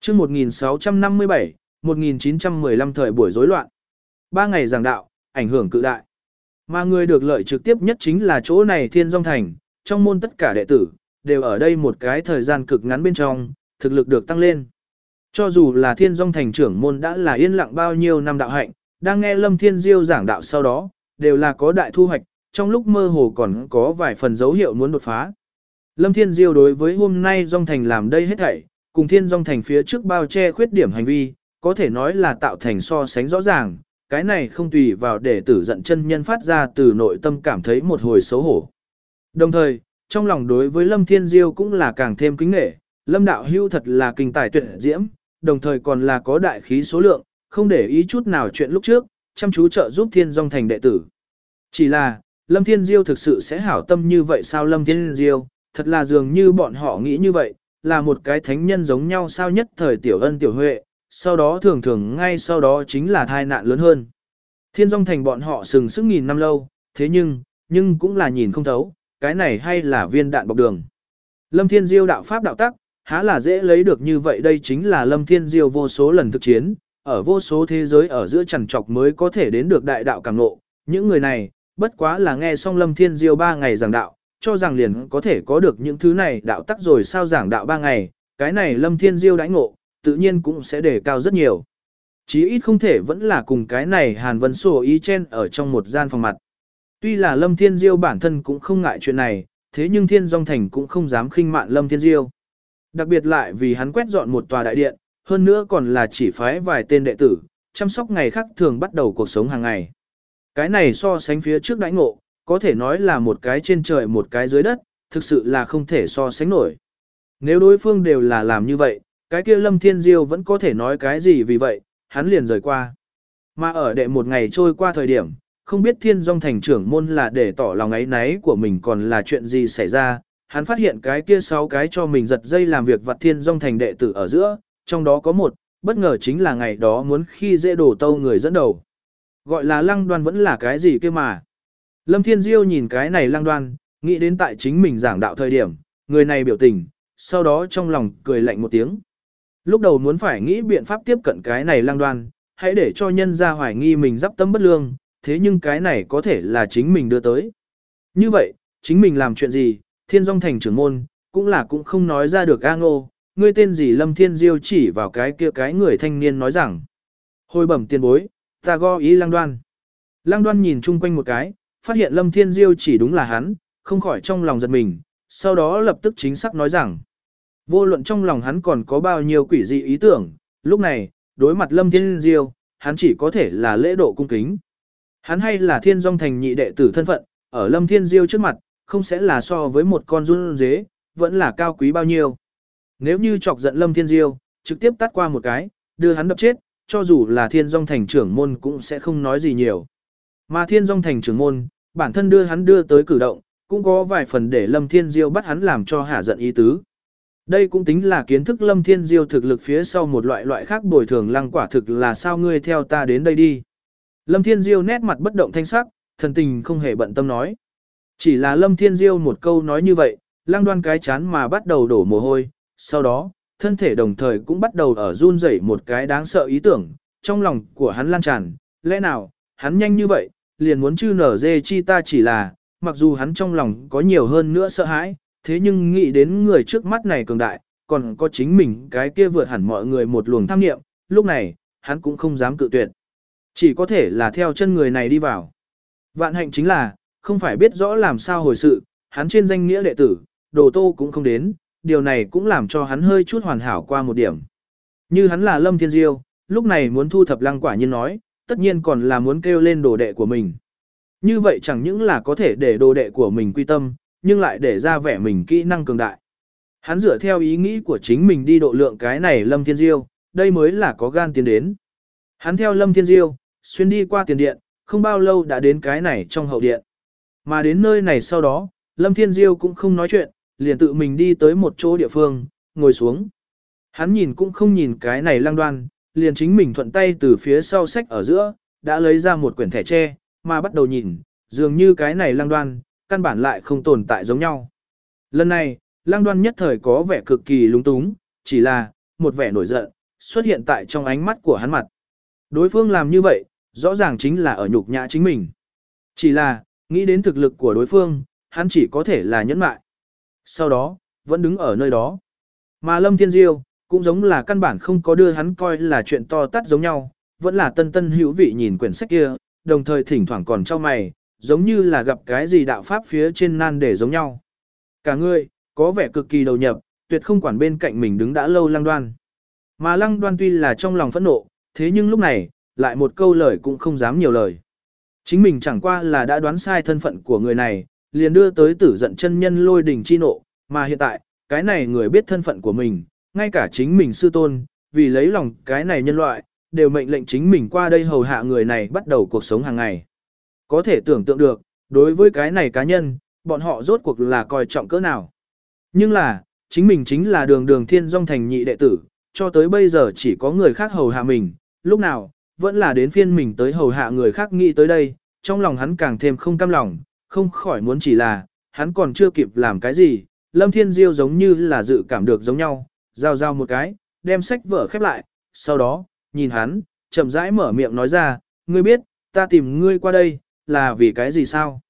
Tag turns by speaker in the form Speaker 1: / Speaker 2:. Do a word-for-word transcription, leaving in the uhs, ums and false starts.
Speaker 1: Chương một nghìn sáu trăm năm mươi bảy, một nghìn chín trăm mười lăm thời buổi rối loạn. Ba ngày giảng đạo, ảnh hưởng cự đại. Mà người được lợi trực tiếp nhất chính là chỗ này Thiên Dung Thành, trong môn tất cả đệ tử, đều ở đây một cái thời gian cực ngắn bên trong, thực lực được tăng lên. Cho dù là Thiên Dung Thành trưởng môn đã là yên lặng bao nhiêu năm đạo hạnh, đang nghe Lâm Thiên Diêu giảng đạo sau đó, đều là có đại thu hoạch, trong lúc mơ hồ còn có vài phần dấu hiệu muốn đột phá. Lâm Thiên Diêu đối với hôm nay Dung Thành làm đây hết thảy, cùng Thiên Dung Thành phía trước bao che khuyết điểm hành vi, có thể nói là tạo thành so sánh rõ ràng, cái này không tùy vào để tử giận chân nhân phát ra từ nội tâm cảm thấy một hồi xấu hổ. Đồng thời, trong lòng đối với Lâm Thiên Diêu cũng là càng thêm kính nể, Lâm đạo hưu thật là kinh tài tuyệt diễm, đồng thời còn là có đại khí số lượng, không để ý chút nào chuyện lúc trước, chăm chú trợ giúp Thiên Dung Thành đệ tử. Chỉ là, Lâm Thiên Diêu thực sự sẽ hảo tâm như vậy sao? Lâm Thiên Diêu, thật là dường như bọn họ nghĩ như vậy, là một cái thánh nhân giống nhau sao? Nhất thời tiểu ân tiểu huệ, sau đó thường thường ngay sau đó chính là tai nạn lớn hơn. Thiên Dung Thành bọn họ sừng sức nghìn năm lâu, thế nhưng, nhưng cũng là nhìn không thấu, cái này hay là viên đạn bọc đường. Lâm Thiên Diêu đạo pháp đạo tắc, há là dễ lấy được như vậy, đây chính là Lâm Thiên Diêu vô số lần thực chiến, ở vô số thế giới ở giữa chằn trọc mới có thể đến được đại đạo cảm ngộ. Những người này, bất quá là nghe xong Lâm Thiên Diêu ba ngày giảng đạo, cho rằng liền có thể có được những thứ này đạo tắc rồi sao? Giảng đạo ba ngày, cái này Lâm Thiên Diêu đãi ngộ, tự nhiên cũng sẽ đề cao rất nhiều. Chí ít không thể vẫn là cùng cái này Hàn Vân Sổ y chen ở trong một gian phòng mặt. Tuy là Lâm Thiên Diêu bản thân cũng không ngại chuyện này, thế nhưng Thiên Dung Thành cũng không dám khinh mạn Lâm Thiên Diêu. Đặc biệt lại vì hắn quét dọn một tòa đại điện, hơn nữa còn là chỉ phái vài tên đệ tử, chăm sóc ngày khác thường bắt đầu cuộc sống hàng ngày. Cái này so sánh phía trước đãi ngộ, có thể nói là một cái trên trời một cái dưới đất, thực sự là không thể so sánh nổi. Nếu đối phương đều là làm như vậy, cái kia Lâm Thiên Diêu vẫn có thể nói cái gì, vì vậy, hắn liền rời qua. Mà ở đệ một ngày trôi qua thời điểm, không biết Thiên Dung Thành trưởng môn là để tỏ lòng ấy náy của mình còn là chuyện gì xảy ra, hắn phát hiện cái kia sáu cái cho mình giật dây làm việc vặt Thiên Dung Thành đệ tử ở giữa, trong đó có một, bất ngờ chính là ngày đó muốn khi dễ đổ tâu người dẫn đầu. Gọi là Lăng Đoan vẫn là cái gì kia mà. Lâm Thiên Diêu nhìn cái này Lăng Đoan, nghĩ đến tại chính mình giảng đạo thời điểm, người này biểu tình, sau đó trong lòng cười lạnh một tiếng. Lúc đầu muốn phải nghĩ biện pháp tiếp cận cái này Lăng Đoan, hãy để cho nhân ra hoài nghi mình dắp tâm bất lương, thế nhưng cái này có thể là chính mình đưa tới. Như vậy, chính mình làm chuyện gì, Thiên Dung Thành trưởng môn, cũng là cũng không nói ra được. A Ngô, ngươi tên gì? Lâm Thiên Diêu chỉ vào cái kia cái người thanh niên nói rằng, hồi bẩm tiền bối, ta go ý Lăng Đoan. Lăng Đoan nhìn chung quanh một cái, phát hiện Lâm Thiên Diêu chỉ đúng là hắn, không khỏi trong lòng giật mình, sau đó lập tức chính xác nói rằng, vô luận trong lòng hắn còn có bao nhiêu quỷ dị ý tưởng, lúc này, đối mặt Lâm Thiên Diêu, hắn chỉ có thể là lễ độ cung kính. Hắn hay là Thiên Dung Thành nhị đệ tử thân phận, ở Lâm Thiên Diêu trước mặt, không sẽ là so với một con run dế, vẫn là cao quý bao nhiêu. Nếu như chọc giận Lâm Thiên Diêu, trực tiếp tát qua một cái, đưa hắn đập chết, cho dù là Thiên Dung Thành trưởng môn cũng sẽ không nói gì nhiều. Mà Thiên Dung Thành trưởng môn, bản thân đưa hắn đưa tới cử động, cũng có vài phần để Lâm Thiên Diêu bắt hắn làm cho hả giận ý tứ. Đây cũng tính là kiến thức Lâm Thiên Diêu thực lực phía sau một loại loại khác bồi thường lăng quả thực là sao ngươi theo ta đến đây đi. Lâm Thiên Diêu nét mặt bất động thanh sắc, thần tình không hề bận tâm nói. Chỉ là Lâm Thiên Diêu một câu nói như vậy, Lăng Đoan cái chán mà bắt đầu đổ mồ hôi, sau đó, thân thể đồng thời cũng bắt đầu ở run rẩy một cái đáng sợ ý tưởng, trong lòng của hắn lan tràn, lẽ nào, hắn nhanh như vậy, liền muốn chư nở dê chi ta chỉ là, mặc dù hắn trong lòng có nhiều hơn nữa sợ hãi, thế nhưng nghĩ đến người trước mắt này cường đại, còn có chính mình cái kia vượt hẳn mọi người một luồng tham niệm, lúc này, hắn cũng không dám cự tuyệt. Chỉ có thể là theo chân người này đi vào. Vạn hạnh chính là, không phải biết rõ làm sao hồi sự, hắn trên danh nghĩa đệ tử, đồ tô cũng không đến, điều này cũng làm cho hắn hơi chút hoàn hảo qua một điểm. Như hắn là Lâm Thiên Diêu, lúc này muốn thu thập Lăng Quả Nhiên nói, tất nhiên còn là muốn kêu lên đồ đệ của mình. Như vậy chẳng những là có thể để đồ đệ của mình quy tâm, nhưng lại để ra vẻ mình kỹ năng cường đại. Hắn dựa theo ý nghĩ của chính mình đi độ lượng cái này Lâm Thiên Diêu, đây mới là có gan tiến đến. Hắn theo Lâm Thiên Diêu, xuyên đi qua tiền điện, không bao lâu đã đến cái này trong hậu điện. Mà đến nơi này sau đó, Lâm Thiên Diêu cũng không nói chuyện, liền tự mình đi tới một chỗ địa phương, ngồi xuống. Hắn nhìn cũng không nhìn cái này Lăng Đoan, liền chính mình thuận tay từ phía sau sách ở giữa, đã lấy ra một quyển thẻ tre, mà bắt đầu nhìn, dường như cái này Lăng Đoan, căn bản lại không tồn tại giống nhau. Lần này, Lăng Đoan nhất thời có vẻ cực kỳ lúng túng, chỉ là, một vẻ nổi giận, xuất hiện tại trong ánh mắt của hắn mặt. Đối phương làm như vậy, rõ ràng chính là ở nhục nhã chính mình. Chỉ là, nghĩ đến thực lực của đối phương, hắn chỉ có thể là nhẫn mại. Sau đó, vẫn đứng ở nơi đó. Mà Lâm Thiên Diêu, cũng giống là căn bản không có đưa hắn coi là chuyện to tát giống nhau, vẫn là tân tân hữu vị nhìn quyển sách kia, đồng thời thỉnh thoảng còn cho mày, giống như là gặp cái gì đạo pháp phía trên nan để giống nhau. Cả người, có vẻ cực kỳ đầu nhập, tuyệt không quản bên cạnh mình đứng đã lâu Lăng Đoan. Mà Lăng Đoan tuy là trong lòng phẫn nộ, thế nhưng lúc này, lại một câu lời cũng không dám nhiều lời. Chính mình chẳng qua là đã đoán sai thân phận của người này, liền đưa tới tử giận chân nhân lôi đình chi nộ, mà hiện tại, cái này người biết thân phận của mình, ngay cả chính mình sư tôn, vì lấy lòng cái này nhân loại, đều mệnh lệnh chính mình qua đây hầu hạ người này bắt đầu cuộc sống hàng ngày. Có thể tưởng tượng được, đối với cái này cá nhân, bọn họ rốt cuộc là coi trọng cỡ nào. Nhưng là, chính mình chính là đường đường thiên dòng thành nhị đệ tử, cho tới bây giờ chỉ có người khác hầu hạ mình, lúc nào, vẫn là đến phiên mình tới hầu hạ người khác nghĩ tới đây, trong lòng hắn càng thêm không cam lòng, không khỏi muốn chỉ là, hắn còn chưa kịp làm cái gì, Lâm Thiên Diêu giống như là dự cảm được giống nhau, giao giao một cái, đem sách vở khép lại, sau đó, nhìn hắn, chậm rãi mở miệng nói ra, ngươi biết, ta tìm ngươi qua đây, là vì cái gì sao?